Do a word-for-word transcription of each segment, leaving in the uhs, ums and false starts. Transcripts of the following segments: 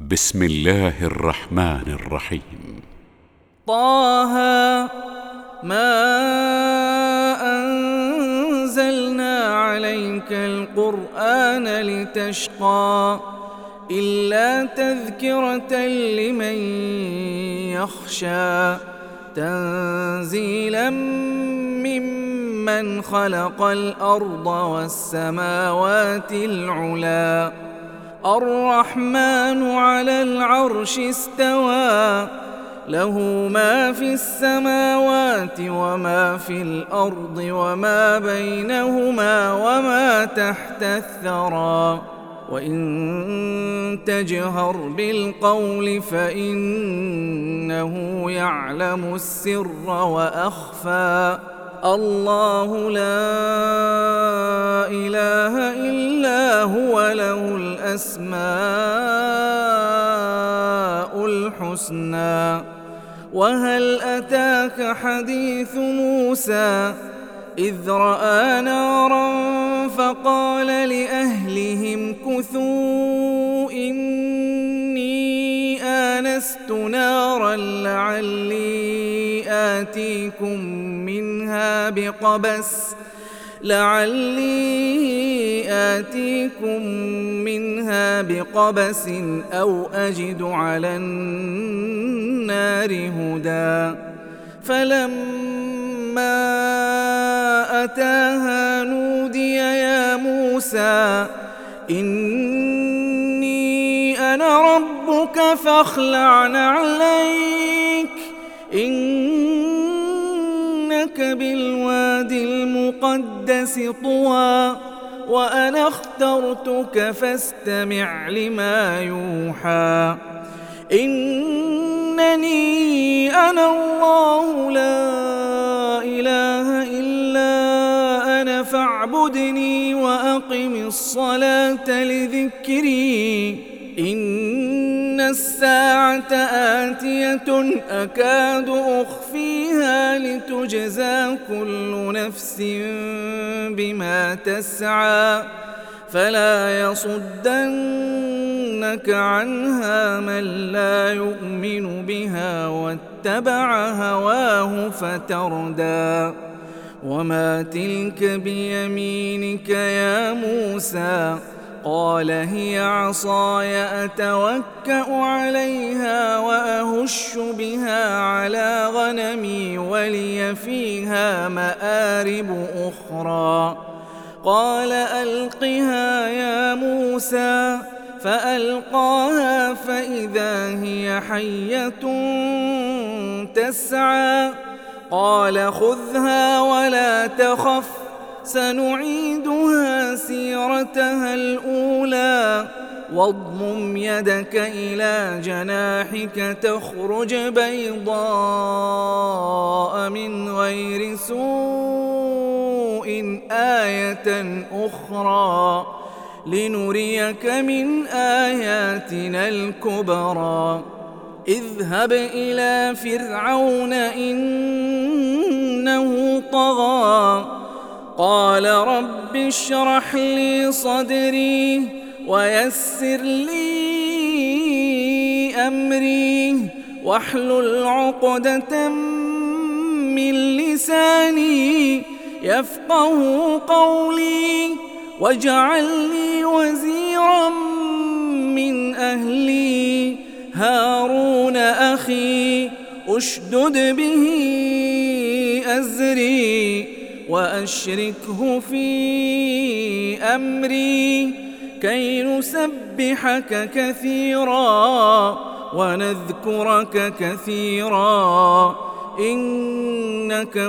بسم الله الرحمن الرحيم. طه ما أنزلنا عليك القرآن لتشقى إلا تذكرة لمن يخشى تنزيلا ممن خلق الأرض والسماوات العلى الرحمن على العرش استوى له ما في السماوات وما في الأرض وما بينهما وما تحت الثرى وإن تجهر بالقول فإنه يعلم السر وأخفى الله لا إله إلا هو له الأسماء الحسنى وهل أتاك حديث موسى إذ رأى نارا فقال لأهلهم كثوا إني آنست نارا لعلي آتيكم منها بقبس لعلي آتيكم منها بقبس أو أجد على النار هدى فلما أتاها نودي يا موسى إني أنا ربك فاخلع نعليك إنك بالوادي المقدس طوى وأنا اخترتك فاستمع لما يوحى إنني أنا الله لا إله إلا أنا فاعبدني وأقم الصلاة لذكري إن الساعة آتية أكاد أخفيها لتجزى كل نفس بما تسعى فلا يصدنك عنها من لا يؤمن بها واتبع هواه فتردى وما تلك بيمينك يا موسى قال هي عصاي أتوكأ عليها وأهش بها على غنمي ولي فيها مآرب أخرى قال ألقها يا موسى فألقاها فإذا هي حية تسعى قال خذها ولا تخف سنعيدها سيرتها الأولى واضمم يدك إلى جناحك تخرج بيضاء من غير سوء آية أخرى لنريك من آياتنا الكبرى اذهب إلى فرعون إنه طغى قال رب اشرح لي صدري ويسر لي أمري واحلل عقدة من لساني يفقه قولي واجعل لي وزيرا من أهلي هارون أخي أشدد به أزري وأشركه في أمري كي نسبحك كثيرا ونذكرك كثيرا إنك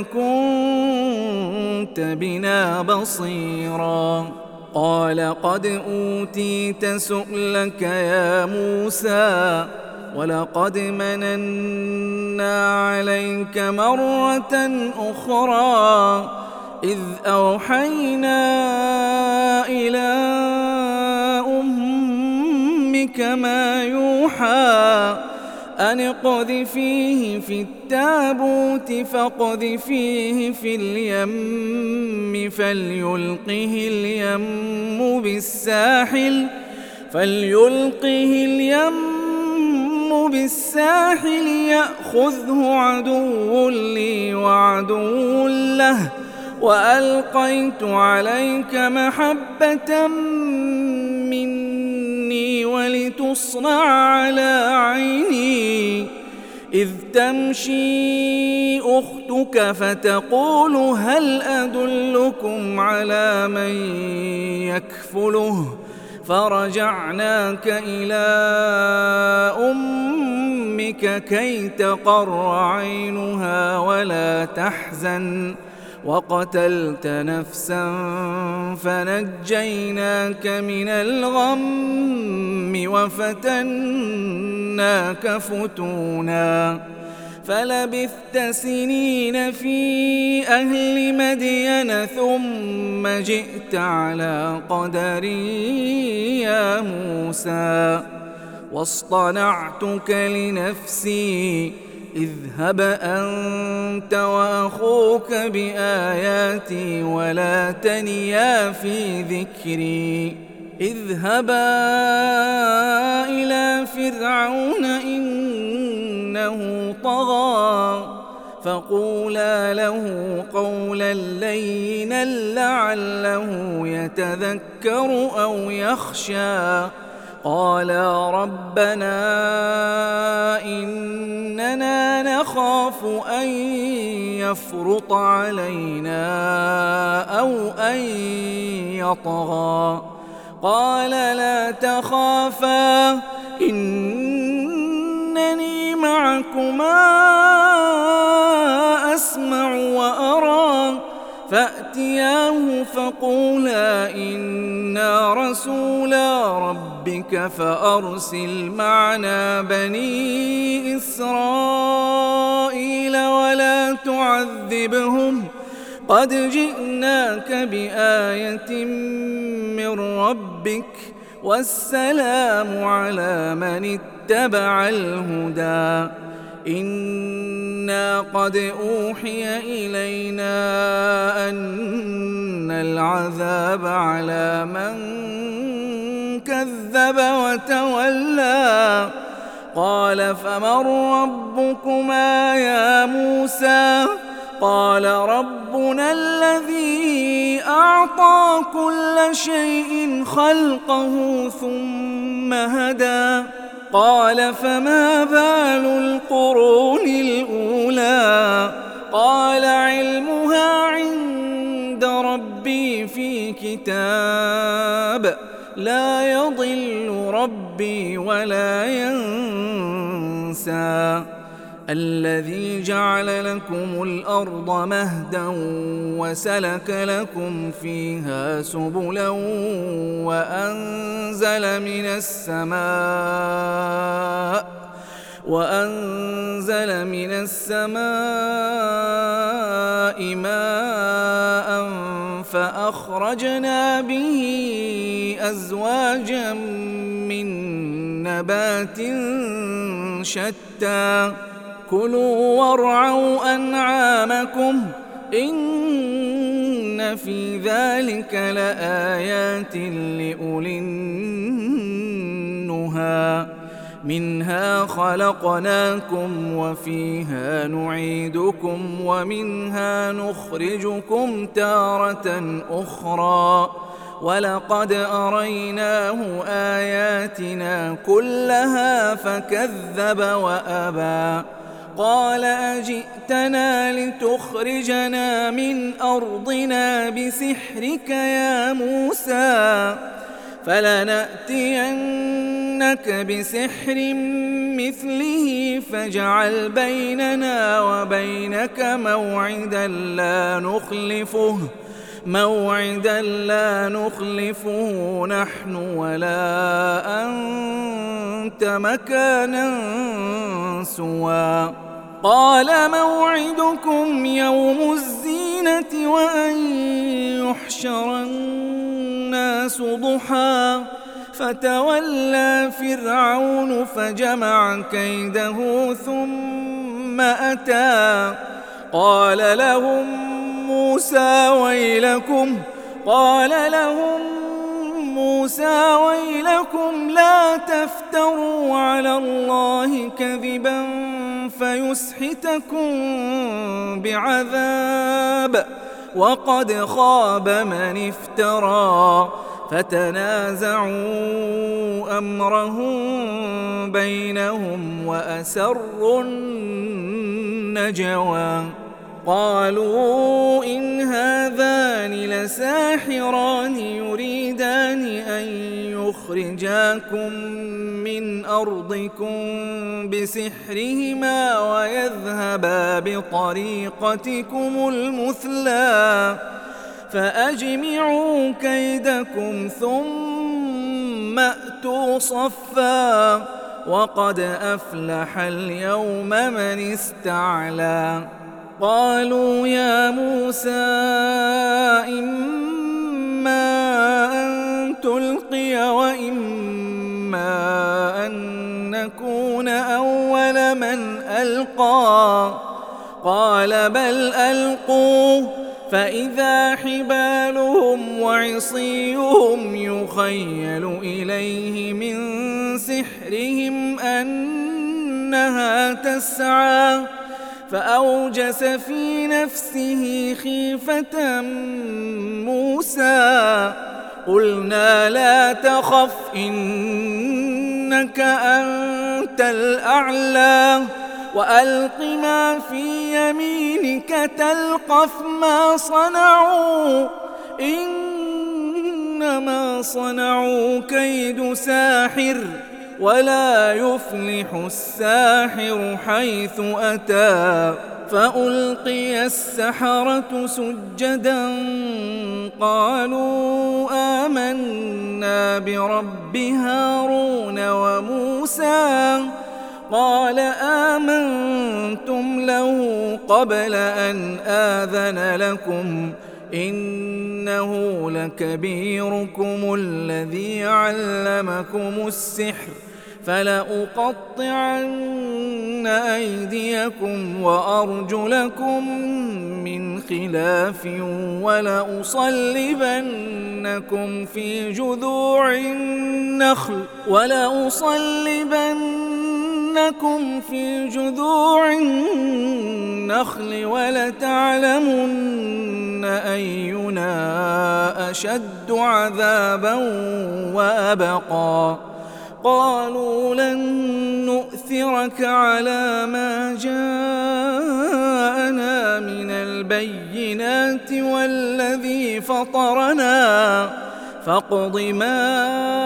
كنت بنا بصيرا قال قد أوتيت سؤلك يا موسى ولقد مننا عليك مرة أخرى إذ أوحينا إلى أمك ما يوحى أن اقذفيه في التابوت فاقذفيه في اليم فليلقه اليم بالساحل فليلقه اليم بالساحل يأخذه عدو لي وعدو له وألقيت عليك محبة مني ولتصنع على عيني إذ تمشي أختك فتقول هل أدلكم على من يكفله فرجعناك إلى أمك كي تقر عينها ولا تحزن وقتلت نفسا فنجيناك من الغم وفتناك فتونا فلبثت سنين في أهل مدين ثم جئت على قدري يا موسى واصطنعتك لنفسي اذهب أنت وأخوك بآياتي ولا تنيا في ذكري اذهبا إلى فرعون إنه طغى فقولا له قولا لينا لعله يتذكر أو يخشى قالا ربنا إننا نخاف أن يفرط علينا أو أن يطغى قال لا تخافا إنني معكما أسمع وأرى فأتياه فقولا إنا رسولا ربك فأرسل معنا بني إسرائيل ولا تعذبهم قد جئناك بآية من ربك والسلام على من اتبع الهدى إنا قد أوحي إلينا أن العذاب على من كذب وتولى قال فمن ربكما يا موسى قال ربنا الذي أعطى كل شيء خلقه ثم هدى قال فما بال القرون الأولى قال علمها عند ربي في كتاب لا يضل ربي ولا ينسى الذي جعل لكم الأرض مهدا وسلك لكم فيها سبلا وأنزل من السماء وأنزل من السماء ماء فأخرجنا به أزواجا من نبات شتى كلوا وارعوا أنعامكم إن في ذلك لآيات لأولي النهى منها خلقناكم وفيها نعيدكم ومنها نخرجكم تارة أخرى ولقد أريناه آياتنا كلها فكذب وأبى قال أجئتنا لتخرجنا من أرضنا بسحرك يا موسى فلنأتينك بسحر مثله فاجعل بيننا وبينك موعدا لا نخلفه موعدا لا نخلفه نحن ولا أنت مكانا سوى قال موعدكم يوم الزينة وأن يحشر الناس ضحى فتولى فرعون فجمع كيده ثم أتى قال لهم موسى ويلكم قال لهم موسى ويلكم لا تفتروا على الله كذبا فيسحتكم بعذاب وقد خاب من افترى فتنازعوا أمرهم بينهم وأسروا النجوى قالوا إن هذان لساحران يريدان أن يخرجاكم من أرضكم بسحرهما ويذهبا بطريقتكم المثلى فأجمعوا كيدكم ثم أتوا صفا وقد أفلح اليوم من استعلى قالوا يا موسى إما أن تلقي وإما أن نكون أول من ألقى قال بل ألقوا فإذا حبالهم وعصيهم يخيل إليه من سحرهم أنها تسعى فأوجس في نفسه خيفة موسى قلنا لا تخف إنك أنت الأعلى وألق ما في يمينك تلقف ما صنعوا إنما صنعوا كيد ساحر ولا يفلح الساحر حيث أتى فألقي السحرة سجدا قالوا آمنا برب هارون وموسى قال آمنتم له قبل أن آذن لكم إنه لكبيركم الذي علمكم السحر فلأقطعن أيديكم وأرجلكم من خلاف ولأصلبنكم في جذوع النخل ولأصلبنكم في جذوع النخل ولتعلمن أينا أشد عذابا وأبقى قالوا لن نؤثرك على ما جاءنا من البينات والذي فطرنا فاقض ما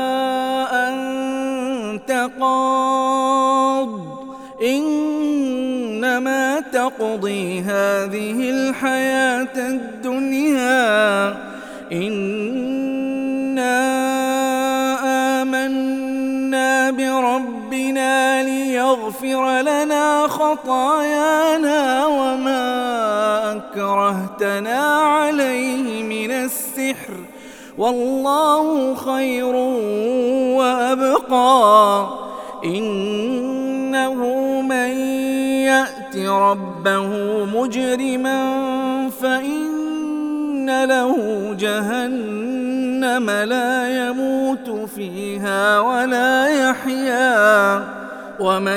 أنت قاض إنما تقضي هذه الحياة الدنيا إنا آمنا بربنا ليغفر لنا خطايانا وما أكرهتنا عليه من السحر والله خير وأبقى إنه من يأت ربه مجرما فإن له جهنم لا يموت فيها ولا يحيا ومن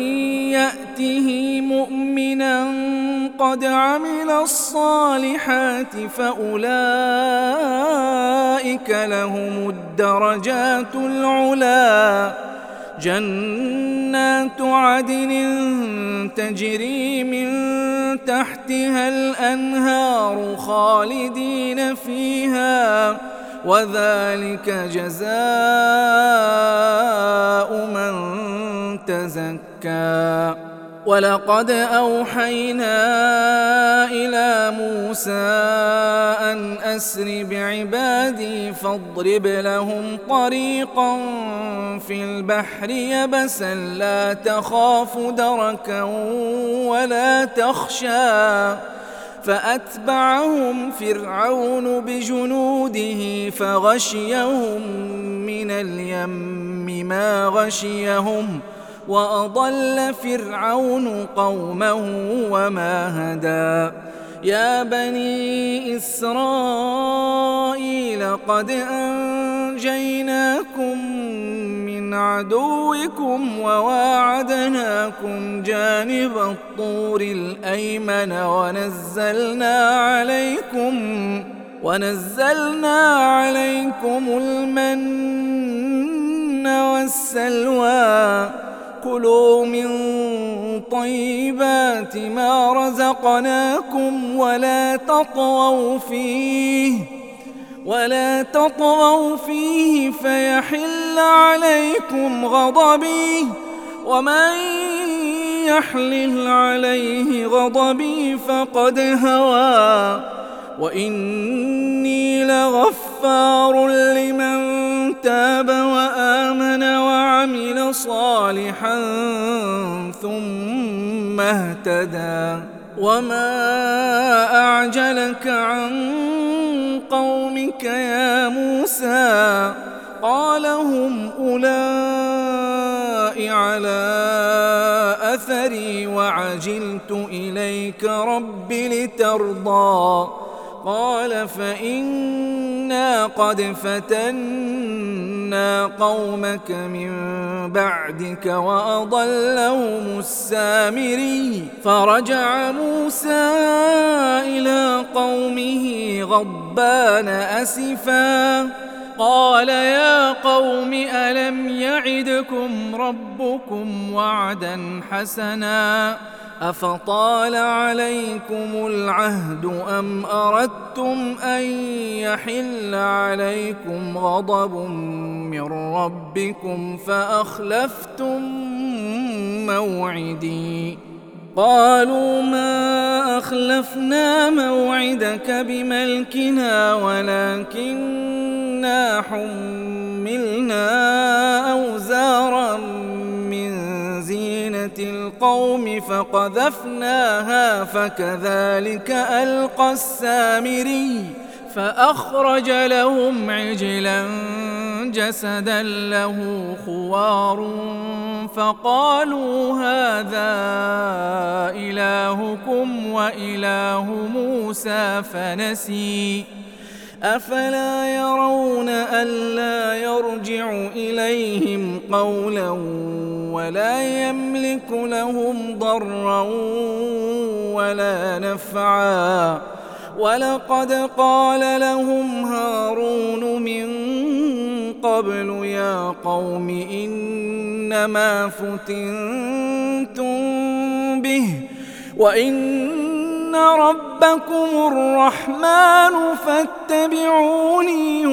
يأته مؤمنا قد عمل الصالحات فأولئك لهم الدرجات العلى جنات عدن تجري من تحتها الأنهار خالدين فيها وذلك جزاء من تزكى ولقد أوحينا إلى موسى أن أسر بعبادي فاضرب لهم طريقا في البحر يبسا لا تخاف دركا ولا تخشى فأتبعهم فرعون بجنوده فغشيهم من اليم ما غشيهم وأضل فرعون قومه وما هدى يا بني إسرائيل قد نجيناكم من عدوكم وواعدناكم جانب الطور الأيمن ونزلنا عليكم ونزلنا عليكم المن والسلوى كلوا من طيبات ما رزقناكم ولا تطغوا فيه ولا تطغوا فيه فيحل عليكم غضبي ومن يحلل عليه غضبي فقد هوى وإني لغفار لمن تاب وآمن وعمل صالحا ثم اهتدى وما أعجلك عن قومك يا موسى قال هم أولئك على أثري وعجلت إليك رب لترضى قال فإنا قد فتنا قومك من بعدك وأضلهم السامري فرجع موسى إلى قومه غضبان أسفا قال يا قوم ألم يعدكم ربكم وعدا حسنا أفطال عليكم العهد أم أردتم أن يحل عليكم غضب من ربكم فأخلفتم موعدي قالوا ما أخلفنا موعدك بملكنا ولكننا حملنا أوزارا من زينة القوم فقذفناها فكذلك ألقى السامري فأخرج لهم عجلا جسدا له خوار فقالوا هذا إلهكم وإله موسى فنسي أفلا يرون ألا يرجع إليهم قولا ولا يملك لهم ضرا ولا نفعا ولقد قال لهم هارون من قبل يا قوم إنما فتنتم به وإن ربكم الرحمن فاتبعوني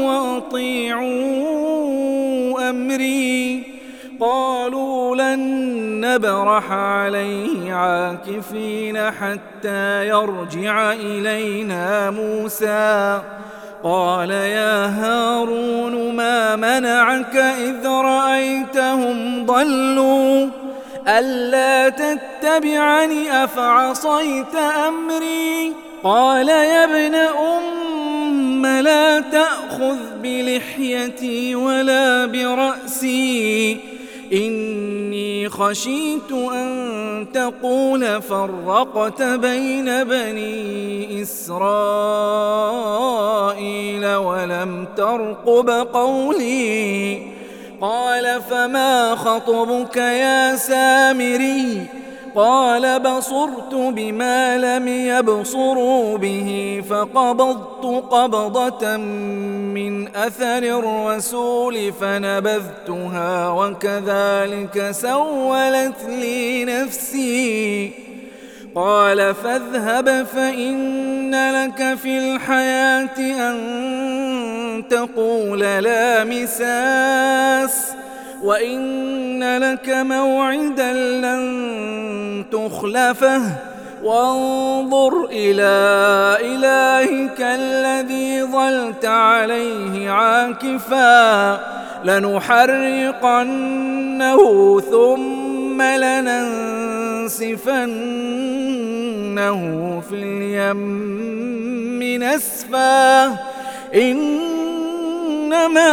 وأطيعوا أمري قالوا لن نبرح عليه عاكفين حتى يرجع إلينا موسى قال يا هارون ما منعك إذ رأيتهم ضلوا ألا تتبعني أفعصيت أمري قال يا ابن أم لا تأخذ بلحيتي ولا برأسي إني خشيت أن تقول فرقت بين بني إسرائيل ولم ترقب قولي قال فما خطبك يا سامري قال بصرت بما لم يبصروا به فقبضت قبضة من أثر الرسول فنبذتها وكذلك سولت لي نفسي قال فاذهب فإن لك في الحياة أن تقول لا مساس وإن لك موعدا لن تخلفه وانظر إلى إلهك الذي ظلت عليه عاكفا لنحرقنه ثم لننسفنه في اليم نسفا إنما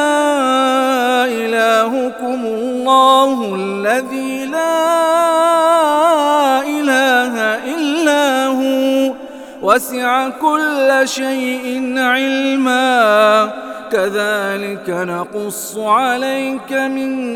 إلهكم الله الذي لا إله إلا هو وسع كل شيء علما كذلك نقص عليك من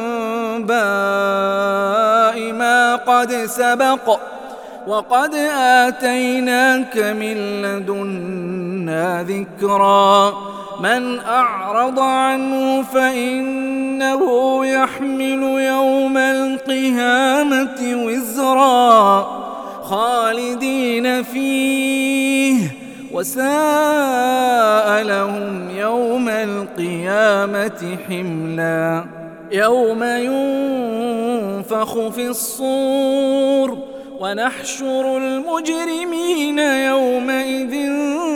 أنباء ما قد سبق وقد آتيناك من لدنا ذكرا من أعرض عنه فإنه يحمل يوم القيامة وزرا خالدين فيه وساء لهم يوم القيامة حملا يوم ينفخ في الصور ونحشر المجرمين يومئذ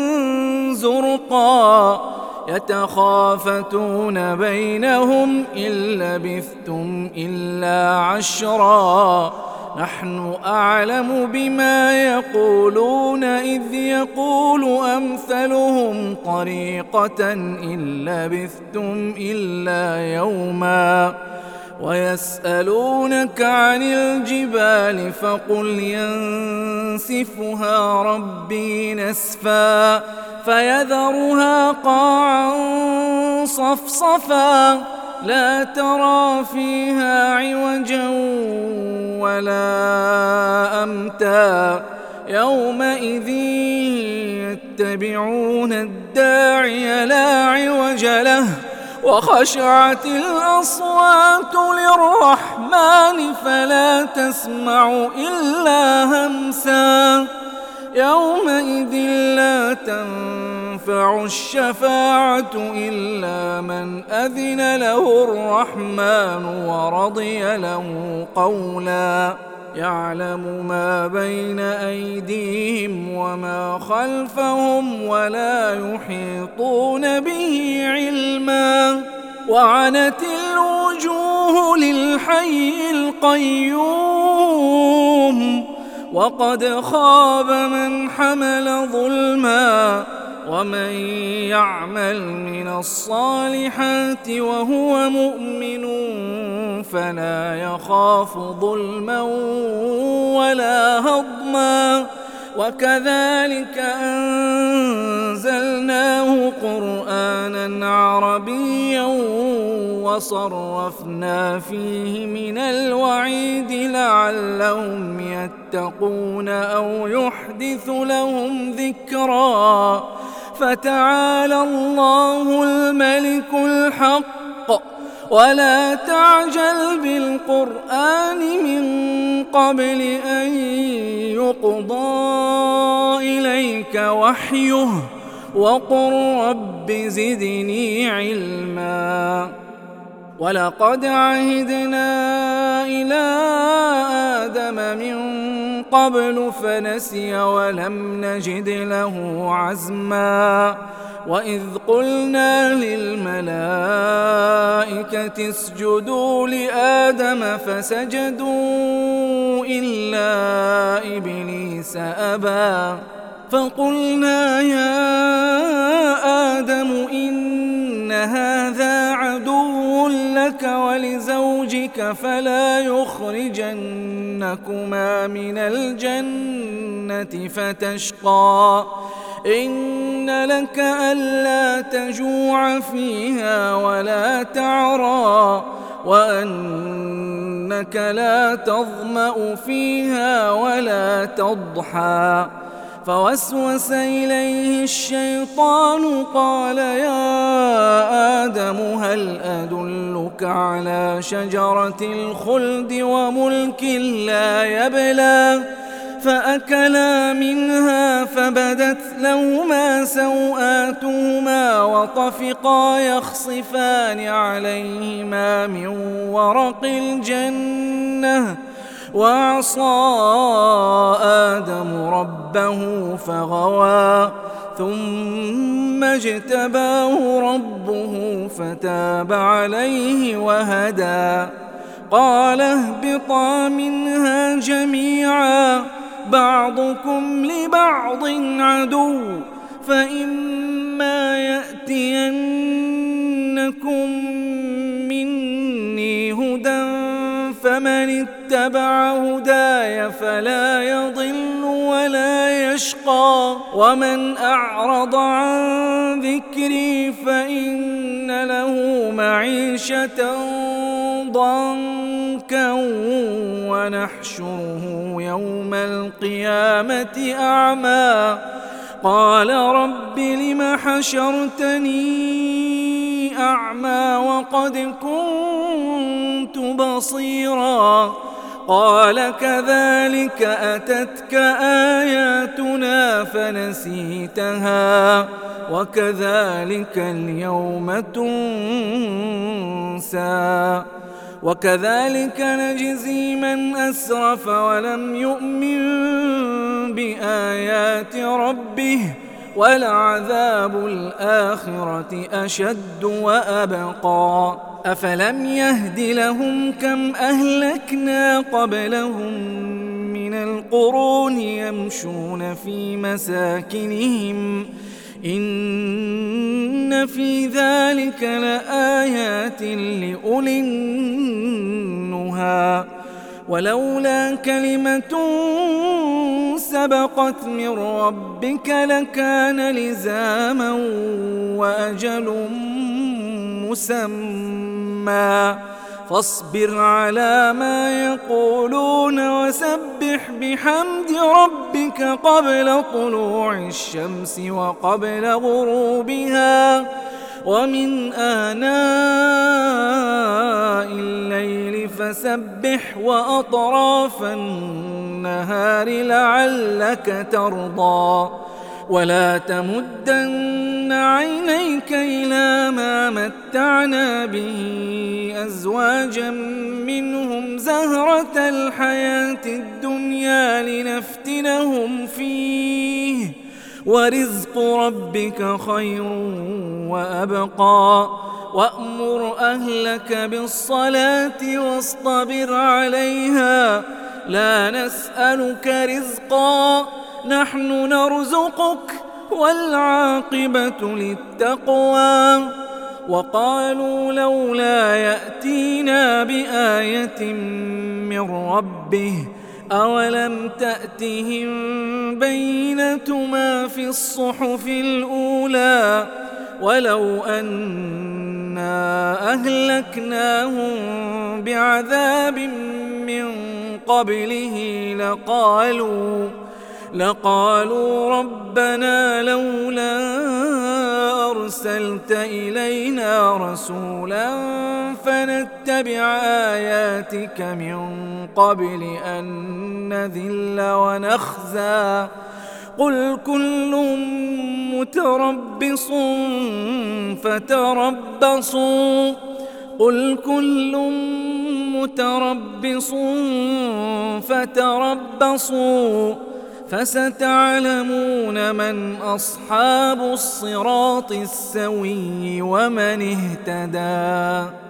زرقا يتخافتون بينهم إن لبثتم إلا عشرا نحن أعلم بما يقولون إذ يقول أمثلهم طريقة إن لبثتم إلا يوما ويسألونك عن الجبال فقل ينسفها ربي نسفا فيذرها قاعا صفصفا لا ترى فيها عوجا ولا أمتا يومئذ يتبعون الداعي لا عوج له وخشعت الأصوات للرحمن فلا تسمع إلا همسا يومئذ لا تنفع الشفاعة إلا من أذن له الرحمن ورضي له قولا يعلم ما بين أيديهم وما خلفهم ولا يحيطون به علما وعنت الوجوه للحي القيوم وقد خاب من حمل ظلما ومن يعمل من الصالحات وهو مؤمن فلا يخاف ظلما ولا هضما وكذلك أنزلناه قرآنا عربيا وصرفنا فيه من الوعيد لعلهم يتقون أو يحدث لهم ذكرا فتعالى الله الملك الحق ولا تعجل بالقرآن من قبل أن يقضى إليك وحيه وقل رب زدني علما ولقد عهدنا إلى آدم من قبل فنسي ولم نجد له عزما وإذ قلنا للملائكة اسجدوا لآدم فسجدوا إلا إبليس أبى فقلنا يا آدم إن هذا عدو لك ولزوجك فلا يخرجنكما من الجنة فتشقى إن لك ألا تجوع فيها ولا تعرى وأنك لا تظمأ فيها ولا تضحى فوسوس إليه الشيطان قال يا آدم هل أدلك على شجرة الخلد وملك لا يبلى فأكلا منها فبدت لهما سوآتهما وطفقا يخصفان عليهما من ورق الجنة وعصى آدم ربه فغوى ثم اجتباه ربه فتاب عليه وهدى قال اهبطا منها جميعا بعضكم لبعض عدو فإما يأتينكم مني هدى فمن اتبع هداي فلا يضل ولا يشقى ومن أعرض عن ذكري فإن له معيشة ضنكا ونحشره يوم القيامة أعمى قال رب لم حشرتني أعمى وقد كنت بصيرا قال كذلك أتتك آياتنا فنسيتها وكذلك اليوم تنسى وكذلك نجزي من أسرف ولم يؤمن بآيات ربه ولعذاب الآخرة أشد وأبقى أفلم يهد لهم كم أهلكنا قبلهم من القرون يمشون في مساكنهم إن في ذلك لآيات لأولي النهى ولولا كلمة سبقت من ربك لكان لزاما وأجل مسمى فاصبر على ما يقولون وسبح بحمد ربك قبل طلوع الشمس وقبل غروبها ومن آناء الليل فسبح وأطراف النهار لعلك ترضى ولا تمدن عينيك إلى ما متعنا به أزواجا منهم زهرة الحياة الدنيا لنفتنهم فيه ورزق ربك خير وأبقى وأمر أهلك بالصلاة واصطبر عليها لا نسألك رزقا نحن نرزقك والعاقبة للتقوى وقالوا لولا يأتينا بآية من ربه أولم تأتهم بينة ما في الصحف الأولى ولو أنا أهلكناهم بعذاب من قبله لقالوا لقالوا ربنا لولا أرسلت إلينا رسولا فنتبع آياتك من قبل أن نذل ونخزى قل كل متربص فتربصوا قل كل متربص فتربصوا فستعلمون من أصحاب الصراط السوي ومن اهتدى.